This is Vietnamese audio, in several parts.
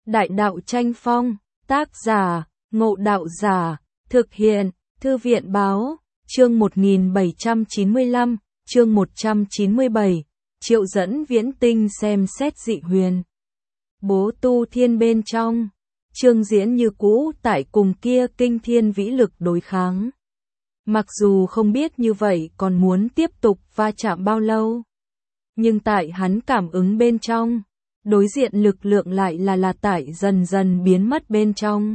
Đại đạo tranh phong, tác giả, Ngộ Đạo Giả, thực hiện, Thư viện báo, chương 1795, chương 197, Triệu dẫn viễn tinh xem xét dị huyền. Bố tu thiên bên trong, chương diễn như cũ tại cùng kia kinh thiên vĩ lực đối kháng. Mặc dù không biết như vậy còn muốn tiếp tục va chạm bao lâu, nhưng tại hắn cảm ứng bên trong, đối diện lực lượng lại là tại dần dần biến mất bên trong.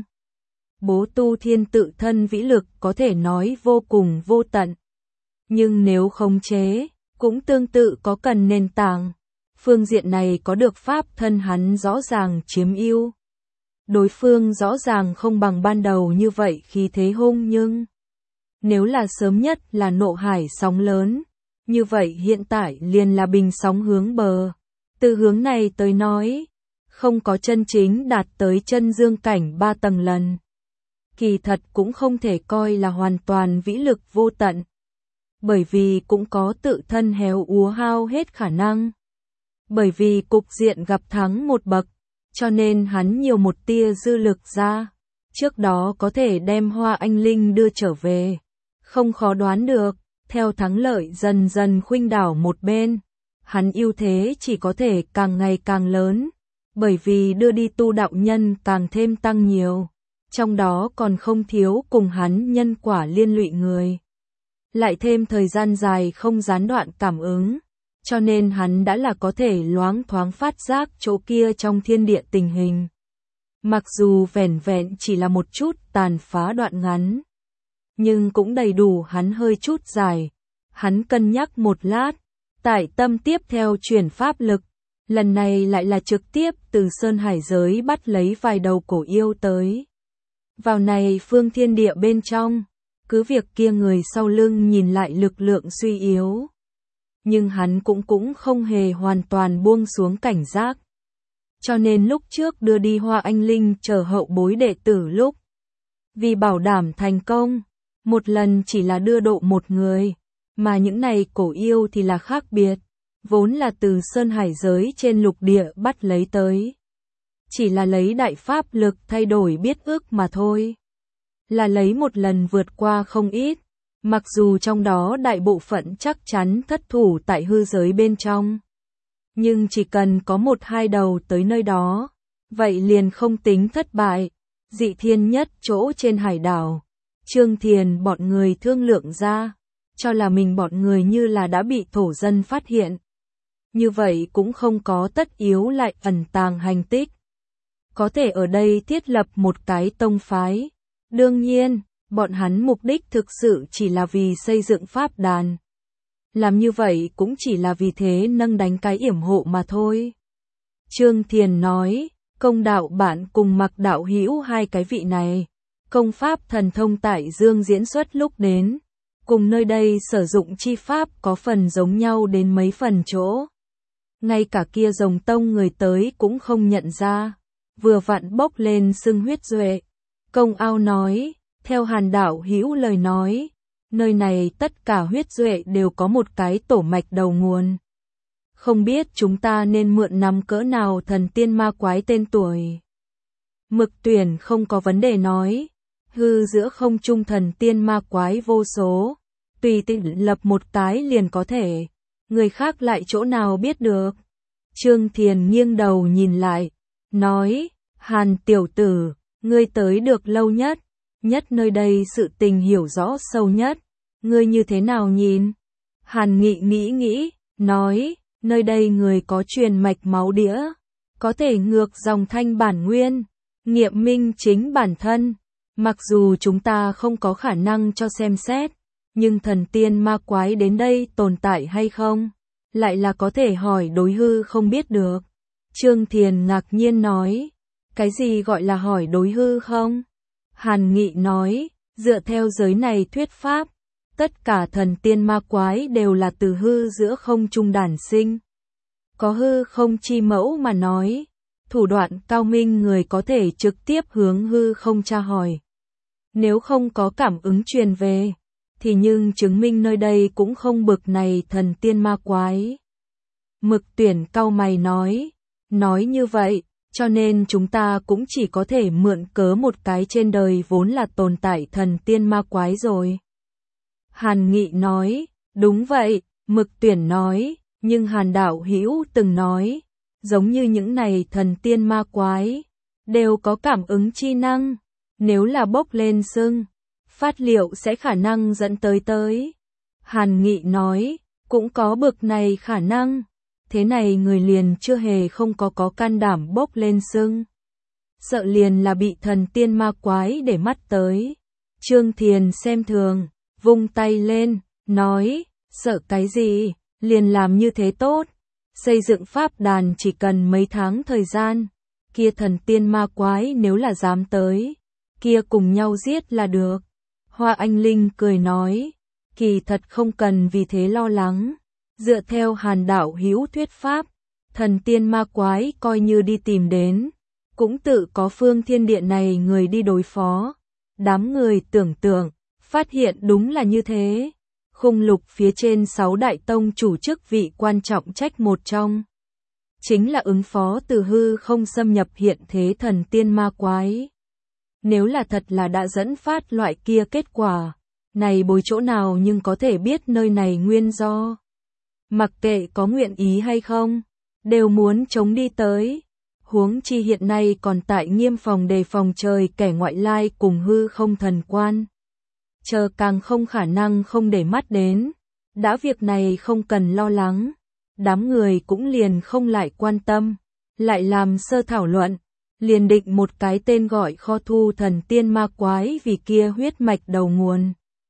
Bố tu thiên tự thân vĩ lực có thể nói vô cùng vô tận, nhưng nếu khống chế, cũng tương tự có cần nền tảng. Phương diện này có được pháp thân hắn rõ ràng chiếm ưu. Đối phương rõ ràng không bằng ban đầu như vậy khi thế hung, nhưng nếu là sớm nhất là nộ hải sóng lớn, như vậy hiện tại liền là bình sóng hướng bờ. Từ hướng này tới nói, không có chân chính đạt tới chân dương cảnh 3 tầng lần. Kỳ thật cũng không thể coi là hoàn toàn vĩ lực vô tận, bởi vì cũng có tự thân héo úa hao hết khả năng. Bởi vì cục diện gặp thắng một bậc, cho nên hắn nhiều một tia dư lực ra, trước đó có thể đem Hoa Anh Linh đưa trở về. Không khó đoán được, theo thắng lợi dần dần khuynh đảo một bên, hắn ưu thế chỉ có thể càng ngày càng lớn, bởi vì đưa đi tu đạo nhân càng thêm tăng nhiều, trong đó còn không thiếu cùng hắn nhân quả liên lụy người. Lại thêm thời gian dài không gián đoạn cảm ứng, cho nên hắn đã là có thể loáng thoáng phát giác chỗ kia trong thiên địa tình hình. Mặc dù vẻn vẹn chỉ là một chút tàn phá đoạn ngắn, nhưng cũng đầy đủ hắn hơi chút dài. Hắn cân nhắc một lát, tại tâm tiếp theo chuyển pháp lực, lần này lại là trực tiếp từ sơn hải giới bắt lấy vài đầu cổ yêu tới. Vào này phương thiên địa bên trong, cứ việc kia người sau lưng nhìn lại lực lượng suy yếu, nhưng hắn cũng không hề hoàn toàn buông xuống cảnh giác. Cho nên lúc trước đưa đi Hoa Anh Linh chờ hậu bối đệ tử lúc, vì bảo đảm thành công, một lần chỉ là đưa độ một người, mà những này cổ yêu thì là khác biệt, vốn là từ sơn hải giới trên lục địa bắt lấy tới. Chỉ là lấy đại pháp lực thay đổi biết ước mà thôi. Là lấy một lần vượt qua không ít, mặc dù trong đó đại bộ phận chắc chắn thất thủ tại hư giới bên trong. Nhưng chỉ cần có một hai đầu tới nơi đó, vậy liền không tính thất bại. Dị thiên nhất chỗ trên hải đảo, Trương Thiền bọn người thương lượng ra, cho là mình bọn người như là đã bị thổ dân phát hiện. Như vậy cũng không có tất yếu lại ẩn tàng hành tích. Có thể ở đây thiết lập một cái tông phái. Đương nhiên, bọn hắn mục đích thực sự chỉ là vì xây dựng pháp đàn. Làm như vậy cũng chỉ là vì thế nâng đánh cái yểm hộ mà thôi. Trương Thiền nói, công đạo bạn cùng Mặc đạo hữu hai cái vị này, công pháp thần thông tại dương diễn xuất lúc đến, cùng nơi đây sử dụng chi pháp có phần giống nhau đến mấy phần chỗ. Ngay cả kia rồng tông người tới cũng không nhận ra, vừa vặn bốc lên sưng huyết duệ. Công ao nói, theo Hàn đạo hữu lời nói, nơi này tất cả huyết duệ đều có một cái tổ mạch đầu nguồn. Không biết chúng ta nên mượn nắm cỡ nào thần tiên ma quái tên tuổi. Mực Tuyển không có vấn đề nói, hư giữa không trung thần tiên ma quái vô số, tùy tiện lập một cái liền có thể, người khác lại chỗ nào biết được. Trương Thiền nghiêng đầu nhìn lại, nói, Hàn tiểu tử, ngươi tới được lâu nhất, nơi đây sự tình hiểu rõ sâu nhất, ngươi như thế nào nhìn? Hàn Nghị nghĩ, nói, nơi đây người có truyền mạch máu đĩa, có thể ngược dòng thanh bản nguyên, nghiệm minh chính bản thân. Mặc dù chúng ta không có khả năng cho xem xét, nhưng thần tiên ma quái đến đây tồn tại hay không, lại là có thể hỏi đối hư không biết được. Trương Thiền ngạc nhiên nói, cái gì gọi là hỏi đối hư không? Hàn Nghị nói, dựa theo giới này thuyết pháp, tất cả thần tiên ma quái đều là từ hư giữa không trung đản sinh. Có hư không chi mẫu mà nói, thủ đoạn cao minh người có thể trực tiếp hướng hư không tra hỏi. Nếu không có cảm ứng truyền về, thì nhưng chứng minh nơi đây cũng không bực này thần tiên ma quái. Mực Tuyển cau mày nói như vậy, Cho nên chúng ta cũng chỉ có thể mượn cớ một cái trên đời vốn là tồn tại thần tiên ma quái rồi. Hàn Nghị nói, đúng vậy, Mực Tuyển nói, nhưng Hàn đạo hữu từng nói, giống như những này thần tiên ma quái, đều có cảm ứng chi năng, nếu là bốc lên sưng, phát liệu sẽ khả năng dẫn tới. Hàn Nghị nói, cũng có bực này khả năng, thế này người liền chưa hề không có can đảm bốc lên sưng. Sợ liền là bị thần tiên ma quái để mắt tới. Trương Thiền xem thường, vung tay lên, nói, sợ cái gì, liền làm như thế tốt. Xây dựng pháp đàn chỉ cần mấy tháng thời gian, kia thần tiên ma quái nếu là dám tới, kia cùng nhau giết là được. Hoa Anh Linh cười nói, kỳ thật không cần vì thế lo lắng. Dựa theo Hàn đạo hữu thuyết pháp, thần tiên ma quái coi như đi tìm đến, cũng tự có phương thiên địa này người đi đối phó. Đám người tưởng tượng, phát hiện đúng là như thế. Khung lục phía trên 6 đại tông chủ chức vị quan trọng trách một trong, chính là ứng phó từ hư không xâm nhập hiện thế thần tiên ma quái. Nếu là thật là đã dẫn phát loại kia kết quả, này bối chỗ nào nhưng có thể biết nơi này nguyên do. Mặc kệ có nguyện ý hay không, đều muốn chống đi tới. Huống chi hiện nay còn tại nghiêm phòng đề phòng trời kẻ ngoại lai cùng hư không thần quan. Chờ càng không khả năng không để mắt đến. Đã việc này không cần lo lắng. Đám người cũng liền không lại quan tâm. Lại làm sơ thảo luận. Liền định một cái tên gọi kho thu thần tiên ma quái vì kia huyết mạch đầu nguồn.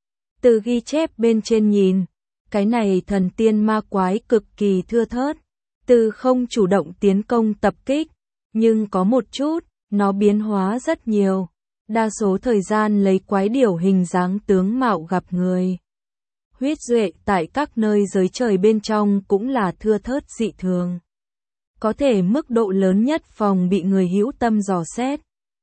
Từ ghi chép bên trên nhìn, cái này thần tiên ma quái cực kỳ thưa thớt. Từ không chủ động tiến công tập kích, nhưng có một chút, nó biến hóa rất nhiều. Đa số thời gian lấy quái điểu hình dáng tướng mạo gặp người. Huyết duệ tại các nơi giới trời bên trong cũng là thưa thớt dị thường. Có thể mức độ lớn nhất phòng bị người hữu tâm dò xét.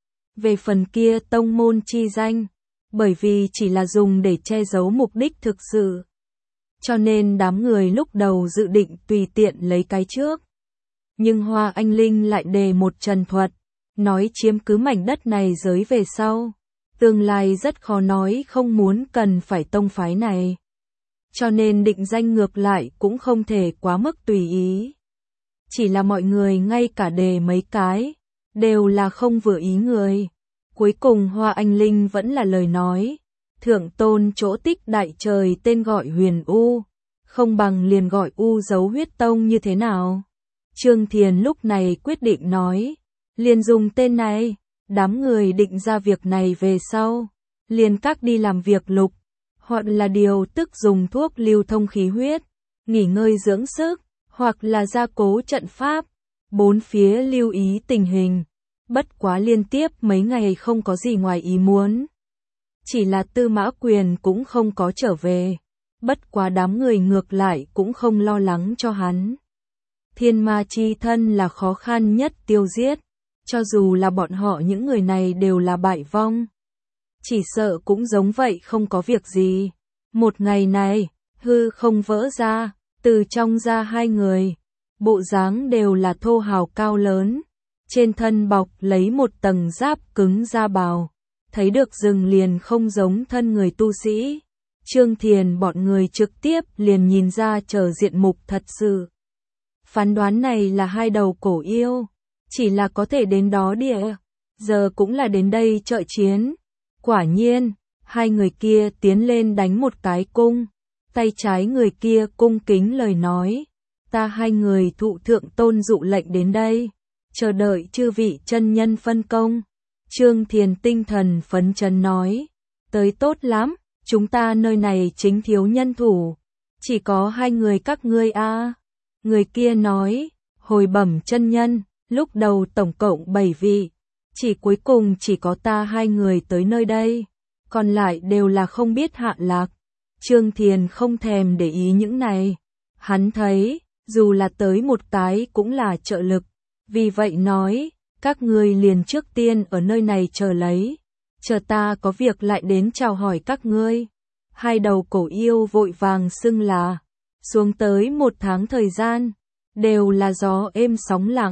Về phần kia tông môn chi danh, bởi vì chỉ là dùng để che giấu mục đích thực sự. Cho nên đám người lúc đầu dự định tùy tiện lấy cái trước. Nhưng Hoa Anh Linh lại đề một trần thuật, nói chiếm cứ mảnh đất này giới về sau. Tương lai rất khó nói không muốn cần phải tông phái này. Cho nên định danh ngược lại cũng không thể quá mức tùy ý. Chỉ là mọi người ngay cả đề mấy cái, đều là không vừa ý người. Cuối cùng Hoa Anh Linh vẫn là lời nói. Thượng tôn chỗ tích đại trời tên gọi Huyền U, không bằng liền gọi U dấu huyết tông như thế nào. Trương Thiền lúc này quyết định nói, liền dùng tên này. Đám người định ra việc này về sau, liền các đi làm việc lục, hoặc là điều tức dùng thuốc lưu thông khí huyết, nghỉ ngơi dưỡng sức, hoặc là gia cố trận pháp, bốn phía lưu ý tình hình. Bất quá liên tiếp mấy ngày không có gì ngoài ý muốn. Chỉ là Tư Mã Quyền cũng không có trở về. Bất quá đám người ngược lại cũng không lo lắng cho hắn. Thiên ma chi thân là khó khăn nhất tiêu giết. Cho dù là bọn họ những người này đều là bại vong. Chỉ sợ cũng giống vậy không có việc gì. Một ngày này, hư không vỡ ra, từ trong ra hai người. Bộ dáng đều là thô hào cao lớn. Trên thân bọc lấy một tầng giáp cứng da bào. Thấy được rừng liền không giống thân người tu sĩ. Trương Thiền bọn người trực tiếp liền nhìn ra trở diện mục thật sự. Phán đoán này là hai đầu cổ yêu. Chỉ là có thể đến đó địa. Giờ cũng là đến đây trợ chiến. Quả nhiên, hai người kia tiến lên đánh một cái cung. Tay trái người kia cung kính lời nói. Ta hai người thụ thượng tôn dụ lệnh đến đây. Chờ đợi chư vị chân nhân phân công. Trương Thiền tinh thần phấn chấn nói. Tới tốt lắm, chúng ta nơi này chính thiếu nhân thủ. Chỉ có hai người các ngươi a. Người kia nói, hồi bẩm chân nhân, lúc đầu tổng cộng 7 vị. Chỉ cuối cùng chỉ có ta hai người tới nơi đây. Còn lại đều là không biết hạ lạc. Trương Thiền không thèm để ý những này. Hắn thấy, dù là tới một cái cũng là trợ lực. Vì vậy nói, các ngươi liền trước tiên ở nơi này chờ lấy. Chờ ta có việc lại đến chào hỏi các ngươi. Hai đầu cổ yêu vội vàng xưng là. Xuống tới 1 tháng thời gian. Đều là gió êm sóng lặng.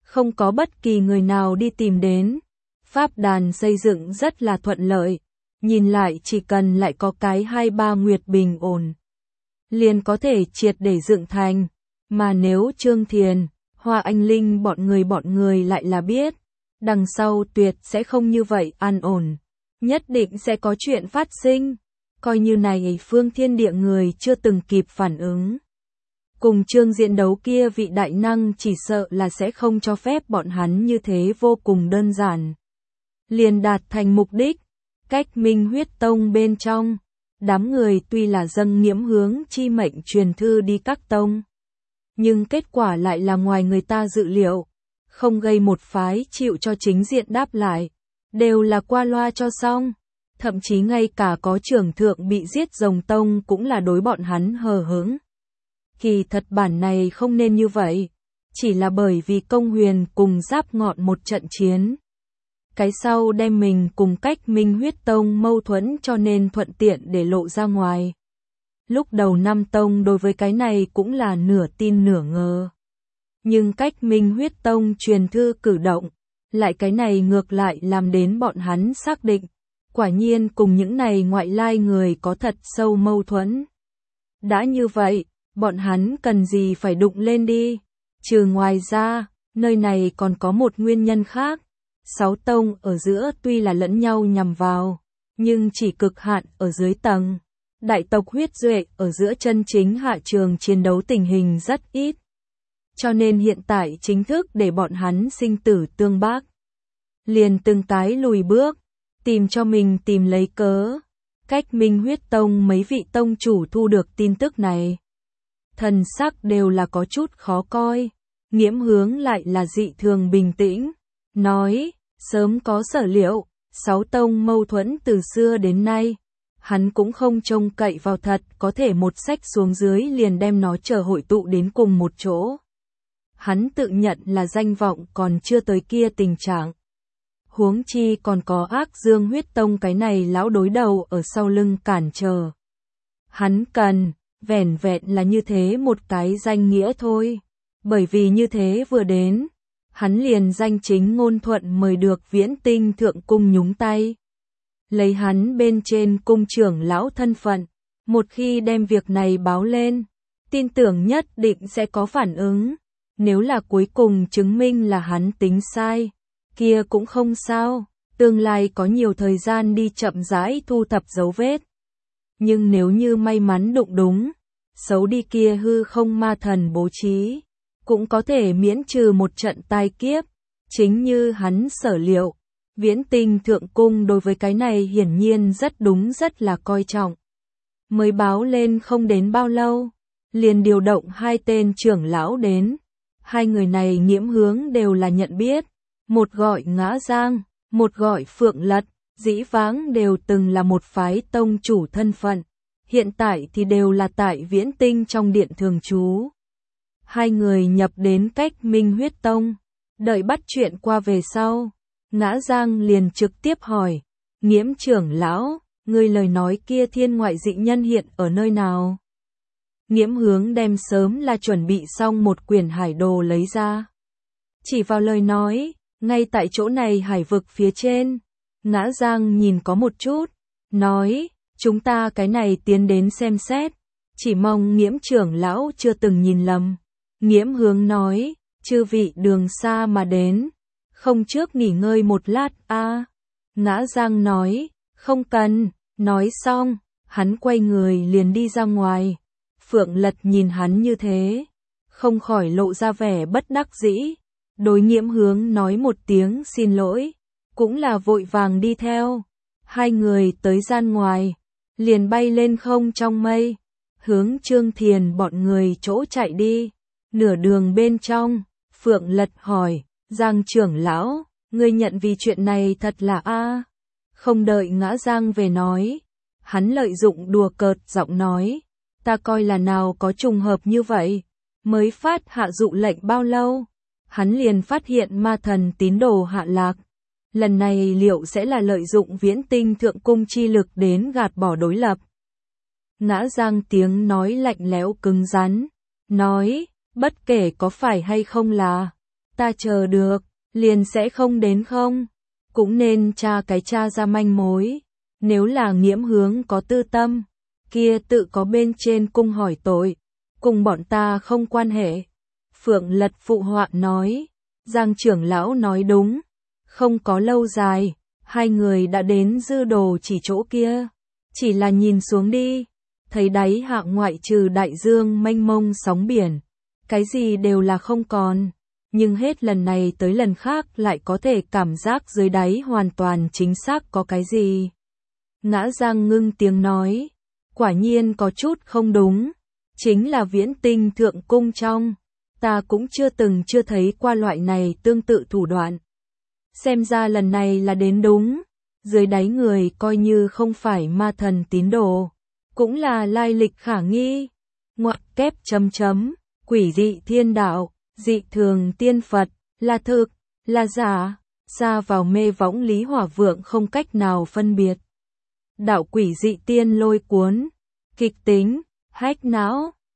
không có bất kỳ người nào đi tìm đến. Pháp đàn xây dựng rất là thuận lợi, nhìn lại chỉ cần lại có cái 2-3 nguyệt bình ổn, liền có thể triệt để dựng thành, mà nếu Trương Thiền, Hoa Anh Linh bọn người lại là biết, đằng sau tuyệt sẽ không như vậy an ổn, nhất định sẽ có chuyện phát sinh, coi như này phương thiên địa người chưa từng kịp phản ứng. Cùng Trương Diễn đấu kia vị đại năng chỉ sợ là sẽ không cho phép bọn hắn như thế vô cùng đơn giản. Liền đạt thành mục đích, Cách Minh Huyết Tông bên trong, đám người tuy là dâng Nghiễm Hướng chi mệnh truyền thư đi các tông, nhưng kết quả lại là ngoài người ta dự liệu, không gây một phái chịu cho chính diện đáp lại, đều là qua loa cho xong, thậm chí ngay cả có trưởng thượng bị giết Rồng Tông cũng là đối bọn hắn hờ hững. Kỳ thật bản này không nên như vậy, chỉ là bởi vì Công Huyền cùng Giáp Ngọn một trận chiến. Cái sau đem mình cùng Cách Minh Huyết Tông mâu thuẫn cho nên thuận tiện để lộ ra ngoài. Lúc đầu Nam Tông đối với cái này cũng là nửa tin nửa ngờ. Nhưng Cách Minh Huyết Tông truyền thư cử động, lại cái này ngược lại làm đến bọn hắn xác định, quả nhiên cùng những này ngoại lai người có thật sâu mâu thuẫn. Đã như vậy, bọn hắn cần gì phải đụng lên đi, trừ ngoài ra, nơi này còn có một nguyên nhân khác. 6 tông ở giữa tuy là lẫn nhau nhằm vào, nhưng chỉ cực hạn ở dưới tầng. Đại tộc huyết duệ ở giữa chân chính hạ trường chiến đấu tình hình rất ít. Cho nên hiện tại chính thức để bọn hắn sinh tử tương bác. Liền từng cái lùi bước, tìm cho mình tìm lấy cớ. Cách Minh Huyết Tông mấy vị tông chủ thu được tin tức này, thần sắc đều là có chút khó coi. Nghiễm Hướng lại là dị thường bình tĩnh, nói, sớm có sở liệu, 6 tông mâu thuẫn từ xưa đến nay, hắn cũng không trông cậy vào thật có thể một sách xuống dưới liền đem nó trở hội tụ đến cùng một chỗ. Hắn tự nhận là danh vọng còn chưa tới kia tình trạng. Huống chi còn có Ác Dương Huyết Tông cái này lão đối đầu ở sau lưng cản trở. Hắn cần, vẻn vẹn là như thế một cái danh nghĩa thôi. Bởi vì như thế vừa đến, hắn liền danh chính ngôn thuận mời được Viễn Tinh Thượng Cung nhúng tay. Lấy hắn bên trên cung trưởng lão thân phận, một khi đem việc này báo lên, tin tưởng nhất định sẽ có phản ứng. Nếu là cuối cùng chứng minh là hắn tính sai, kia cũng không sao, tương lai có nhiều thời gian đi chậm rãi thu thập dấu vết. Nhưng nếu như may mắn đụng đúng, xấu đi kia hư không ma thần bố trí, cũng có thể miễn trừ một trận tai kiếp. Chính như hắn sở liệu, Viễn Tinh Thượng Cung đối với cái này hiển nhiên rất đúng rất là coi trọng. Mới báo lên không đến bao lâu, liền điều động 2 tên trưởng lão đến. 2 người này Nghiễm Hướng đều là nhận biết, một gọi Ngã Giang, một gọi Phượng Lật, dĩ vãng đều từng là một phái tông chủ thân phận, hiện tại thì đều là tại Viễn Tinh trong điện thường trú. 2 người nhập đến Cách Minh Huyết Tông, đợi bắt chuyện qua về sau, Ngã Giang liền trực tiếp hỏi, Nghiễm trưởng lão, ngươi lời nói kia thiên ngoại dị nhân hiện ở nơi nào? Nghiễm Hướng đem sớm là chuẩn bị xong một quyển hải đồ lấy ra. Chỉ vào lời nói, ngay tại chỗ này hải vực phía trên. Ngã Giang nhìn có một chút, nói, chúng ta cái này tiến đến xem xét, chỉ mong Nghiễm trưởng lão chưa từng nhìn lầm. Nghiễm Hướng nói, chư vị đường xa mà đến, không trước nghỉ ngơi một lát a? Ngã Giang nói, không cần. Nói xong, hắn quay người liền đi ra ngoài. Phượng Lật nhìn hắn như thế, không khỏi lộ ra vẻ bất đắc dĩ. Đối Nghiễm Hướng nói một tiếng xin lỗi, cũng là vội vàng đi theo. 2 người tới gian ngoài, liền bay lên không trong mây, hướng Trương Thiền bọn người chỗ chạy đi. Nửa đường bên trong, Phượng Lật hỏi, Giang trưởng lão, ngươi nhận vì chuyện này thật là a? Không đợi Ngã Giang về nói, hắn lợi dụng đùa cợt giọng nói, ta coi là nào có trùng hợp như vậy, mới phát hạ dụ lệnh bao lâu, hắn liền phát hiện ma thần tín đồ hạ lạc. Lần này liệu sẽ là lợi dụng Viễn Tinh Thượng Cung chi lực đến gạt bỏ đối lập? Ngã Giang tiếng nói lạnh lẽo cứng rắn, nói, bất kể có phải hay không là, Ta chờ được, liền sẽ không đến không? Cũng nên tra ra manh mối. Nếu là Nghiễm Hướng có tư tâm, kia tự có bên trên cung hỏi tội, cùng bọn ta không quan hệ. Phượng Lật phụ họa nói, Giang trưởng lão nói đúng, không có lâu dài, hai người đã đến Dư Đồ chỉ chỗ kia, chỉ là nhìn xuống đi, thấy đáy hạ ngoại trừ đại dương mênh mông sóng biển, cái gì đều là không còn, nhưng hết lần này tới lần khác lại có thể cảm giác dưới đáy hoàn toàn chính xác có cái gì. Ngã Giang ngưng tiếng nói, quả nhiên có chút không đúng, chính là Viễn Tinh thượng cung trong, ta cũng chưa thấy qua loại này tương tự thủ đoạn. Xem ra lần này là đến đúng, dưới đáy người coi như không phải ma thần tín đồ, cũng là lai lịch khả nghi. Ngoặc kép chấm chấm, quỷ dị thiên đạo, dị thường tiên Phật, là thực, là giả, xa vào mê võng Lý Hỏa Vượng không cách nào phân biệt. Đạo quỷ dị tiên lôi cuốn, kịch tính, hách não,